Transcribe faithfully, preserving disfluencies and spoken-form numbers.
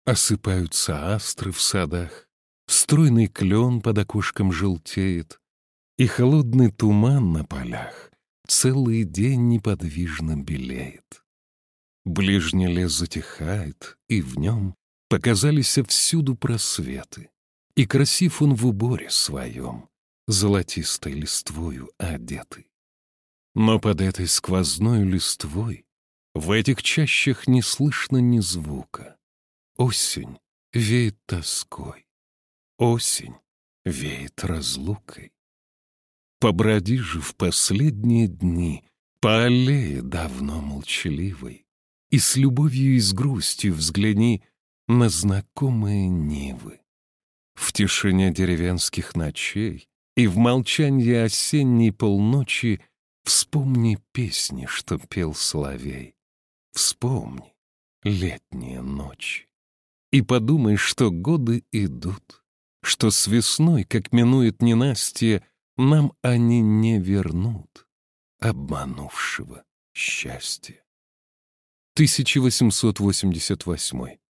Осыпаются астры в садах, стройный клен под окошком желтеет, и холодный туман на полях целый день неподвижно белеет. Ближний лес затихает, и в нем показались всюду просветы, и красив он в уборе своем, золотистой листвою одетый. Но под этой сквозной листвой в этих чащах не слышно ни звука. Осень веет тоской, осень веет разлукой. Поброди же в последние дни по аллее давно молчаливой, и с любовью и с грустью взгляни на знакомые нивы. В тишине деревенских ночей и в молчанье осенней полночи вспомни песни, что пел соловей. Вспомни летние ночи. И подумай, что годы идут, что с весной, как минует ненастье, нам они не вернут обманувшего счастья. тысяча восемьсот восемьдесят восьмой.